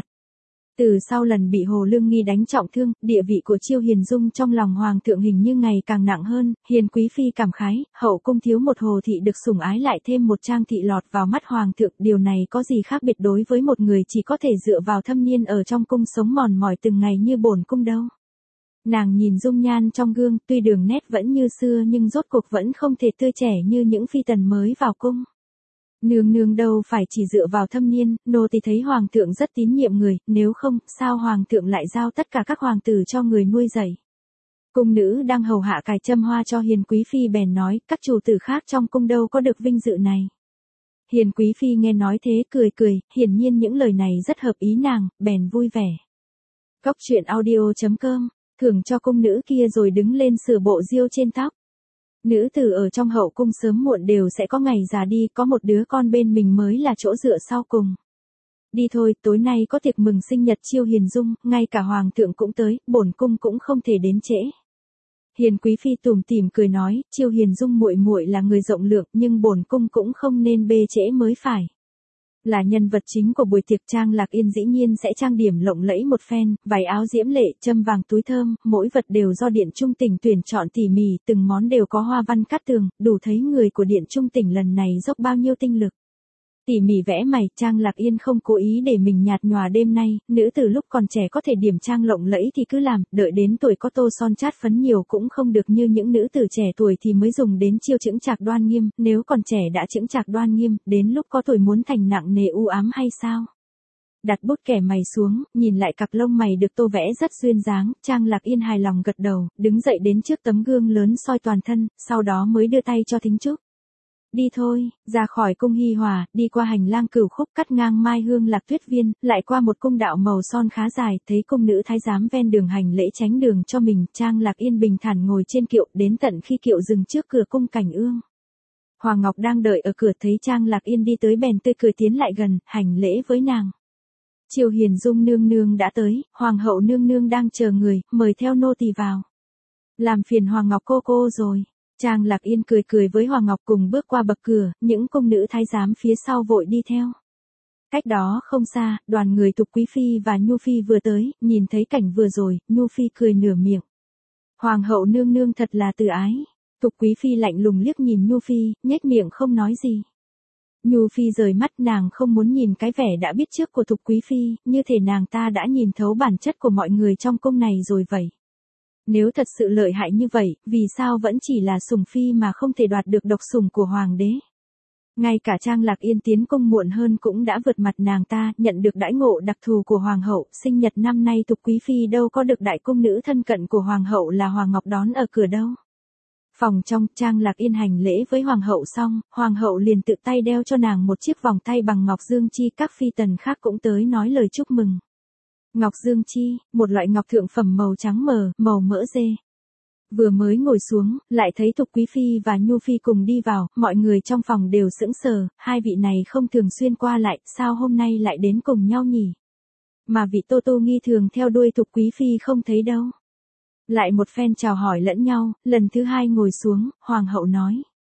Từ sau lần bị Hồ Lương Nghi đánh trọng thương, địa vị của Chiêu Hiền Dung trong lòng hoàng thượng hình như ngày càng nặng hơn, Hiền Quý Phi cảm khái, hậu cung thiếu một Hồ thị được sủng ái lại thêm một Trang thị lọt vào mắt hoàng thượng, điều này có gì khác biệt đối với một người chỉ có thể dựa vào thâm niên ở trong cung sống mòn mỏi từng ngày như bổn cung đâu. Nàng nhìn dung nhan trong gương, tuy đường nét vẫn như xưa nhưng rốt cuộc vẫn không thể tươi trẻ như những phi tần mới vào cung. Nương nương đâu phải chỉ dựa vào thâm niên, nô tỳ thấy hoàng thượng rất tín nhiệm người, nếu không, sao hoàng thượng lại giao tất cả các hoàng tử cho người nuôi dạy. Cung nữ đang hầu hạ cài châm hoa cho Hiền quý phi bèn nói, các chủ tử khác trong cung đâu có được vinh dự này. Hiền quý phi nghe nói thế cười cười, hiển nhiên những lời này rất hợp ý nàng, bèn vui vẻ. Cốc truyện audio chấm com, thưởng cho cung nữ kia rồi đứng lên sửa bộ diêu trên tóc. Nữ tử ở trong hậu cung sớm muộn đều sẽ có ngày già đi, có một đứa con bên mình mới là chỗ dựa sau cùng. Đi thôi, tối nay có tiệc mừng sinh nhật Chiêu Hiền Dung, ngay cả hoàng thượng cũng tới, bổn cung cũng không thể đến trễ. Hiền quý phi tủm tỉm cười nói, Chiêu Hiền Dung muội muội là người rộng lượng, nhưng bổn cung cũng không nên bê trễ mới phải. Là nhân vật chính của buổi tiệc, Trang Lạc Yên dĩ nhiên sẽ trang điểm lộng lẫy một phen, váy áo diễm lệ, châm vàng túi thơm, mỗi vật đều do Điện Trung Tỉnh tuyển chọn tỉ mỉ, từng món đều có hoa văn cát tường, đủ thấy người của Điện Trung Tỉnh lần này dốc bao nhiêu tinh lực. Tỉ mỉ vẽ mày, Trang Lạc Yên không cố ý để mình nhạt nhòa đêm nay, nữ từ lúc còn trẻ có thể điểm trang lộng lẫy thì cứ làm, đợi đến tuổi có tô son chát phấn nhiều cũng không được như những nữ tử trẻ tuổi thì mới dùng đến chiêu chững chạc đoan nghiêm, nếu còn trẻ đã chững chạc đoan nghiêm, đến lúc có tuổi muốn thành nặng nề u ám hay sao? Đặt bút kẻ mày xuống, nhìn lại cặp lông mày được tô vẽ rất duyên dáng, Trang Lạc Yên hài lòng gật đầu, đứng dậy đến trước tấm gương lớn soi toàn thân, sau đó mới đưa tay cho thính trúc. Đi thôi, ra khỏi cung Hi Hòa, đi qua hành lang Cửu Khúc cắt ngang Mai Hương Lạc Tuyết Viên, lại qua một cung đạo màu son khá dài, thấy cung nữ thái giám ven đường hành lễ tránh đường cho mình, Trang Lạc Yên bình thản ngồi trên kiệu, đến tận khi kiệu dừng trước cửa cung Cảnh Ương. Hoàng Ngọc đang đợi ở cửa thấy Trang Lạc Yên đi tới bèn tươi cười tiến lại gần, hành lễ với nàng. Chiêu Hiền Dung nương nương đã tới, Hoàng hậu nương nương đang chờ người, mời theo nô tỳ vào. Làm phiền Hoàng Ngọc cô cô rồi. Trang Lạc Yên cười cười với Hoàng Ngọc cùng bước qua bậc cửa, những cung nữ thái giám phía sau vội đi theo. Cách đó không xa, đoàn người Tục Quý Phi và Nhu Phi vừa tới, nhìn thấy cảnh vừa rồi, Nhu Phi cười nửa miệng. Hoàng hậu nương nương thật là từ ái. Tục Quý Phi lạnh lùng liếc nhìn Nhu Phi, nhếch miệng không nói gì. Nhu Phi rời mắt, nàng không muốn nhìn cái vẻ đã biết trước của Tục Quý Phi, như thể nàng ta đã nhìn thấu bản chất của mọi người trong cung này rồi vậy. Nếu thật sự lợi hại như vậy, vì sao vẫn chỉ là sủng phi mà không thể đoạt được độc sủng của hoàng đế? Ngay cả Trang Lạc Yên tiến cung muộn hơn cũng đã vượt mặt nàng ta, nhận được đãi ngộ đặc thù của hoàng hậu, sinh nhật năm nay Tục Quý Phi đâu có được đại cung nữ thân cận của hoàng hậu là Hoàng Ngọc đón ở cửa đâu. Phòng trong, Trang Lạc Yên hành lễ với hoàng hậu xong, hoàng hậu liền tự tay đeo cho nàng một chiếc vòng tay bằng ngọc dương chi, các phi tần khác cũng tới nói lời chúc mừng. Ngọc dương chi, một loại ngọc thượng phẩm màu trắng mờ, màu mỡ dê. Vừa mới ngồi xuống, lại thấy Tục Quý Phi và Nhu Phi cùng đi vào, mọi người trong phòng đều sững sờ, hai vị này không thường xuyên qua lại, sao hôm nay lại đến cùng nhau nhỉ? Mà vị Tô Tô Nghi thường theo đuôi Tục Quý Phi không thấy đâu. Lại một phen chào hỏi lẫn nhau, lần thứ hai ngồi xuống, hoàng hậu nói.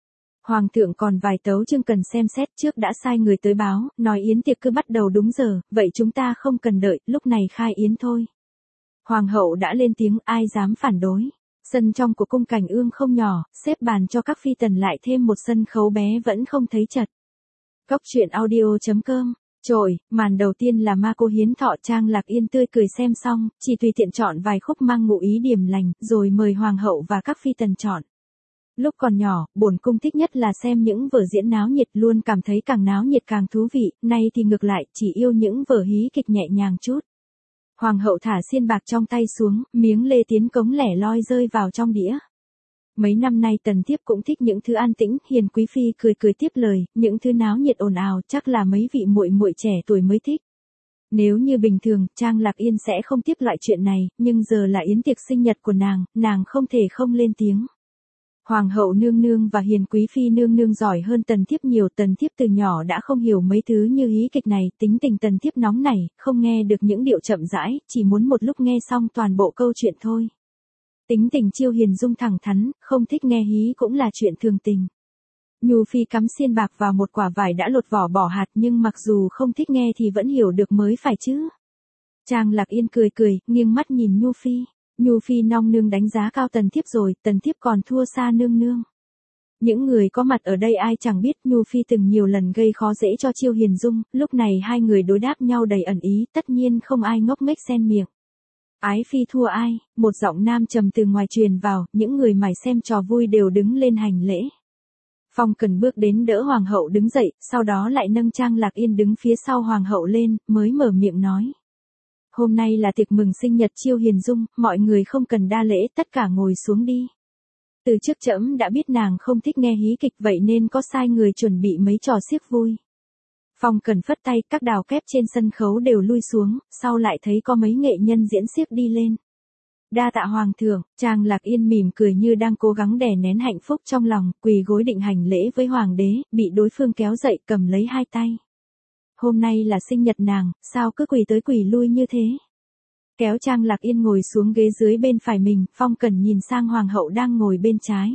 Hoàng thượng còn vài tấu chương cần xem xét, trước đã sai người tới báo, nói yến tiệc cứ bắt đầu đúng giờ, vậy chúng ta không cần đợi, lúc này khai yến thôi. Hoàng hậu đã lên tiếng, ai dám phản đối. Sân trong của cung Cảnh Ương không nhỏ, xếp bàn cho các phi tần lại thêm một sân khấu bé vẫn không thấy chật. Cốc truyện audio chấm com. Trồi, màn đầu tiên là Ma Cô hiến thọ, Trang Lạc Yên tươi cười xem xong, chỉ tùy tiện chọn vài khúc mang ngụ ý điềm lành, rồi mời hoàng hậu và các phi tần chọn. Lúc còn nhỏ, bổn cung thích nhất là xem những vở diễn náo nhiệt, luôn cảm thấy càng náo nhiệt càng thú vị, nay thì ngược lại, chỉ yêu những vở hí kịch nhẹ nhàng chút. Hoàng hậu thả xiên bạc trong tay xuống, miếng lê tiến cống lẻ loi rơi vào trong đĩa. Mấy năm nay Tần Thiếp cũng thích những thứ an tĩnh, Hiền quý phi cười cười tiếp lời, những thứ náo nhiệt ồn ào chắc là mấy vị muội muội trẻ tuổi mới thích. Nếu như bình thường, Trang Lạc Yên sẽ không tiếp loại chuyện này, nhưng giờ là yến tiệc sinh nhật của nàng, nàng không thể không lên tiếng. Hoàng hậu nương nương và Hiền quý phi nương nương giỏi hơn Tần Thiếp nhiều, Tần Thiếp từ nhỏ đã không hiểu mấy thứ như hí kịch này, tính tình Tần Thiếp nóng nảy, không nghe được những điệu chậm rãi, chỉ muốn một lúc nghe xong toàn bộ câu chuyện thôi. Tính tình Chiêu Hiền Dung thẳng thắn, không thích nghe hí cũng là chuyện thường tình. Nhu Phi cắm xiên bạc vào một quả vải đã lột vỏ bỏ hạt, nhưng mặc dù không thích nghe thì vẫn hiểu được mới phải chứ. Trang Lạc Yên cười cười, nghiêng mắt nhìn Nhu Phi. Nhu Phi nong nương đánh giá cao Tần Thiếp rồi, Tần Thiếp còn thua xa nương nương. Những người có mặt ở đây ai chẳng biết Nhu Phi từng nhiều lần gây khó dễ cho Chiêu Hiền Dung, lúc này hai người đối đáp nhau đầy ẩn ý, tất nhiên không ai ngốc nghếch xen miệng. Ái phi thua ai? Một giọng nam trầm từ ngoài truyền vào, những người mải xem trò vui đều đứng lên hành lễ. Phong Cần bước đến đỡ hoàng hậu đứng dậy, sau đó lại nâng Trang Lạc Yên đứng phía sau hoàng hậu lên, mới mở miệng nói. Hôm nay là tiệc mừng sinh nhật Chiêu Hiền Dung, mọi người không cần đa lễ, tất cả ngồi xuống đi. Từ trước trẫm đã biết nàng không thích nghe hí kịch vậy nên có sai người chuẩn bị mấy trò xiếc vui. Phong Cần phất tay, các đào kép trên sân khấu đều lui xuống, sau lại thấy có mấy nghệ nhân diễn xiếc đi lên. Đa tạ hoàng thượng, Trang Lạc Yên mỉm cười như đang cố gắng đè nén hạnh phúc trong lòng, quỳ gối định hành lễ với hoàng đế, bị đối phương kéo dậy cầm lấy hai tay. Hôm nay là sinh nhật nàng, sao cứ quỳ tới quỳ lui như thế? Kéo Trang Lạc Yên ngồi xuống ghế dưới bên phải mình, Phong Cần nhìn sang hoàng hậu đang ngồi bên trái.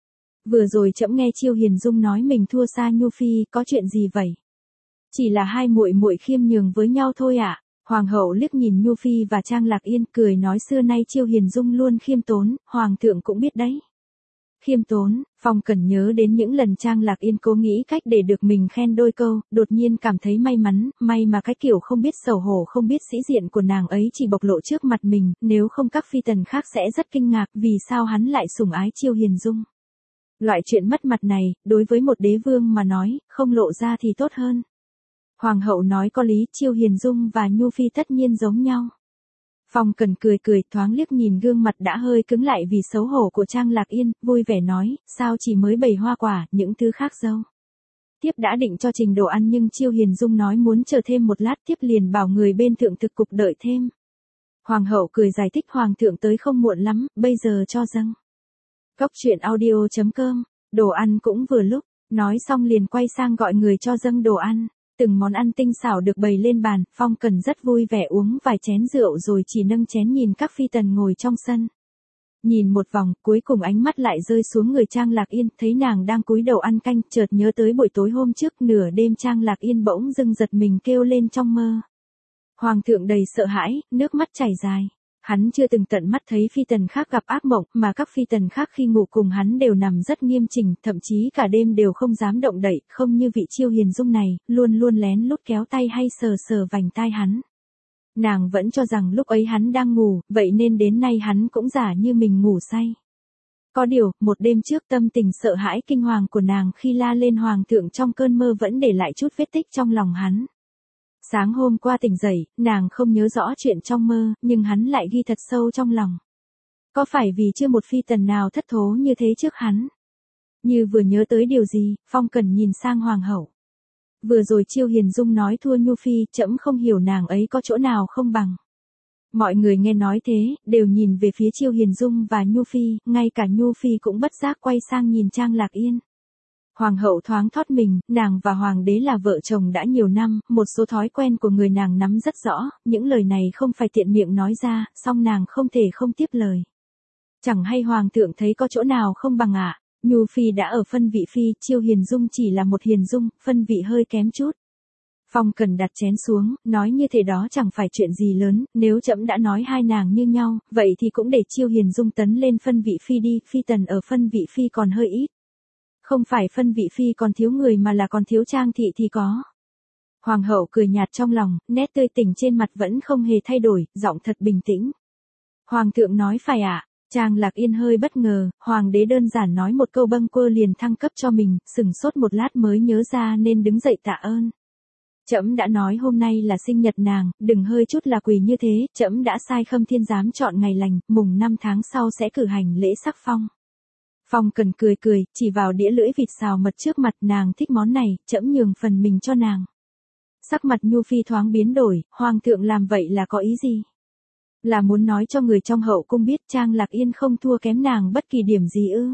Vừa rồi trẫm nghe Chiêu Hiền Dung nói mình thua xa Nhu Phi, có chuyện gì vậy? Chỉ là hai muội muội khiêm nhường với nhau thôi ạ. À? Hoàng hậu liếc nhìn Nhu Phi và Trang Lạc Yên cười nói xưa nay Chiêu Hiền Dung luôn khiêm tốn, hoàng thượng cũng biết đấy. Khiêm tốn, Phong Cần nhớ đến những lần Trang Lạc Yên cố nghĩ cách để được mình khen đôi câu, đột nhiên cảm thấy may mắn, may mà cái kiểu không biết xấu hổ không biết sĩ diện của nàng ấy chỉ bộc lộ trước mặt mình, nếu không các phi tần khác sẽ rất kinh ngạc vì sao hắn lại sủng ái Chiêu Hiền Dung. Loại chuyện mất mặt này, đối với một đế vương mà nói, không lộ ra thì tốt hơn. Hoàng hậu nói có lý, Chiêu Hiền Dung và Nhu Phi tất nhiên giống nhau. Phong Cần cười cười thoáng liếc nhìn gương mặt đã hơi cứng lại vì xấu hổ của Trang Lạc Yên, vui vẻ nói, sao chỉ mới bày hoa quả, những thứ khác đâu. Tiếp đã định cho trình đồ ăn nhưng Chiêu Hiền Dung nói muốn chờ thêm một lát, tiếp liền bảo người bên thượng thực cục đợi thêm. Hoàng hậu cười giải thích hoàng thượng tới không muộn lắm, bây giờ cho dâng. Cốc truyện audio chấm com, đồ ăn cũng vừa lúc, nói xong liền quay sang gọi người cho dâng đồ ăn. Từng món ăn tinh xảo được bày lên bàn, Phong Cần rất vui vẻ uống vài chén rượu rồi chỉ nâng chén nhìn các phi tần ngồi trong sân. Nhìn một vòng, cuối cùng ánh mắt lại rơi xuống người Trang Lạc Yên, thấy nàng đang cúi đầu ăn canh, chợt nhớ tới buổi tối hôm trước, nửa đêm Trang Lạc Yên bỗng dưng giật mình kêu lên trong mơ. Hoàng thượng đầy sợ hãi, nước mắt chảy dài. Hắn chưa từng tận mắt thấy phi tần khác gặp ác mộng, mà các phi tần khác khi ngủ cùng hắn đều nằm rất nghiêm chỉnh, thậm chí cả đêm đều không dám động đậy, không như vị Chiêu Hiền Dung này, luôn luôn lén lút kéo tay hay sờ sờ vành tai hắn. Nàng vẫn cho rằng lúc ấy hắn đang ngủ, vậy nên đến nay hắn cũng giả như mình ngủ say. Có điều, một đêm trước tâm tình sợ hãi kinh hoàng của nàng khi la lên hoàng thượng trong cơn mơ vẫn để lại chút vết tích trong lòng hắn. Sáng hôm qua tỉnh dậy, nàng không nhớ rõ chuyện trong mơ, nhưng hắn lại ghi thật sâu trong lòng. Có phải vì chưa một phi tần nào thất thố như thế trước hắn? Như vừa nhớ tới điều gì, Phong Cần nhìn sang hoàng hậu. Vừa rồi Chiêu Hiền Dung nói thua Nhu Phi, trẫm không hiểu nàng ấy có chỗ nào không bằng. Mọi người nghe nói thế, đều nhìn về phía Chiêu Hiền Dung và Nhu Phi, ngay cả Nhu Phi cũng bất giác quay sang nhìn Trang Lạc Yên. Hoàng hậu thoáng thót mình, nàng và hoàng đế là vợ chồng đã nhiều năm, một số thói quen của người nàng nắm rất rõ, những lời này không phải tiện miệng nói ra, song nàng không thể không tiếp lời. Chẳng hay hoàng thượng thấy có chỗ nào không bằng ạ, à? Nhu Phi đã ở phân vị phi, Chiêu Hiền Dung chỉ là một hiền dung, phân vị hơi kém chút. Phong Cần đặt chén xuống, nói như thế đó chẳng phải chuyện gì lớn, nếu trẫm đã nói hai nàng như nhau, vậy thì cũng để Chiêu Hiền Dung tấn lên phân vị phi đi, phi tần ở phân vị phi còn hơi ít. Không phải phân vị phi còn thiếu người mà là còn thiếu Trang thị thì có. Hoàng hậu cười nhạt trong lòng, nét tươi tỉnh trên mặt vẫn không hề thay đổi, giọng thật bình tĩnh. Hoàng thượng nói phải ạ. À? Trang Lạc Yên hơi bất ngờ, hoàng đế đơn giản nói một câu bâng quơ liền thăng cấp cho mình, sừng sốt một lát mới nhớ ra nên đứng dậy tạ ơn. Trẫm đã nói hôm nay là sinh nhật nàng, đừng hơi chút là quỳ như thế, trẫm đã sai Khâm Thiên giám chọn ngày lành, mùng năm tháng sau sẽ cử hành lễ sắc phong. Phong Cần cười cười, chỉ vào đĩa lưỡi vịt xào mật trước mặt, nàng thích món này, trẫm nhường phần mình cho nàng. Sắc mặt Nhu Phi thoáng biến đổi, hoàng thượng làm vậy là có ý gì? Là muốn nói cho người trong hậu cung biết Trang Lạc Yên không thua kém nàng bất kỳ điểm gì ư?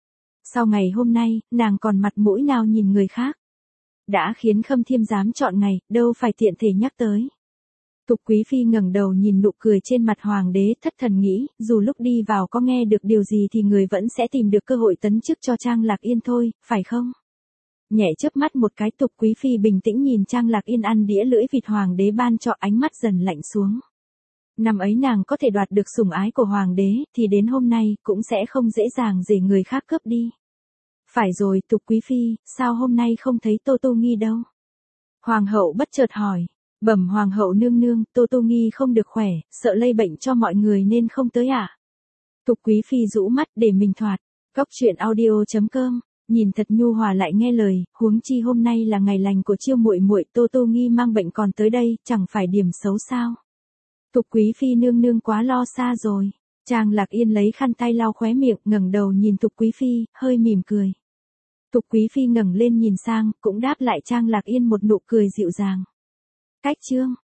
Sau ngày hôm nay, nàng còn mặt mũi nào nhìn người khác? Đã khiến Khâm Thiên giám chọn ngày, đâu phải tiện thể nhắc tới. Tục Quý Phi ngẩng đầu nhìn nụ cười trên mặt hoàng đế, thất thần nghĩ, dù lúc đi vào có nghe được điều gì thì người vẫn sẽ tìm được cơ hội tấn chức cho Trang Lạc Yên thôi, phải không? Nhẹ chớp mắt một cái, Tục Quý Phi bình tĩnh nhìn Trang Lạc Yên ăn đĩa lưỡi vịt hoàng đế ban cho, ánh mắt dần lạnh xuống. Năm ấy nàng có thể đoạt được sủng ái của hoàng đế, thì đến hôm nay cũng sẽ không dễ dàng để người khác cướp đi. Phải rồi, Tục Quý Phi, sao hôm nay không thấy Tô Tô Nghi đâu? Hoàng hậu bất chợt hỏi. Bẩm hoàng hậu nương nương, Tô Tô Nghi không được khỏe, sợ lây bệnh cho mọi người nên không tới ạ. À? Thục Quý Phi rũ mắt để mình thoạt. Góc truyện audio.com, nhìn thật nhu hòa lại nghe lời, huống chi hôm nay là ngày lành của Chiêu muội muội, Tô Tô Nghi mang bệnh còn tới đây, chẳng phải điểm xấu sao? Thục Quý Phi nương nương quá lo xa rồi. Trang Lạc Yên lấy khăn tay lau khóe miệng, ngẩng đầu nhìn Thục Quý Phi, hơi mỉm cười. Thục Quý Phi ngẩng lên nhìn sang, cũng đáp lại Trang Lạc Yên một nụ cười dịu dàng. Cách chương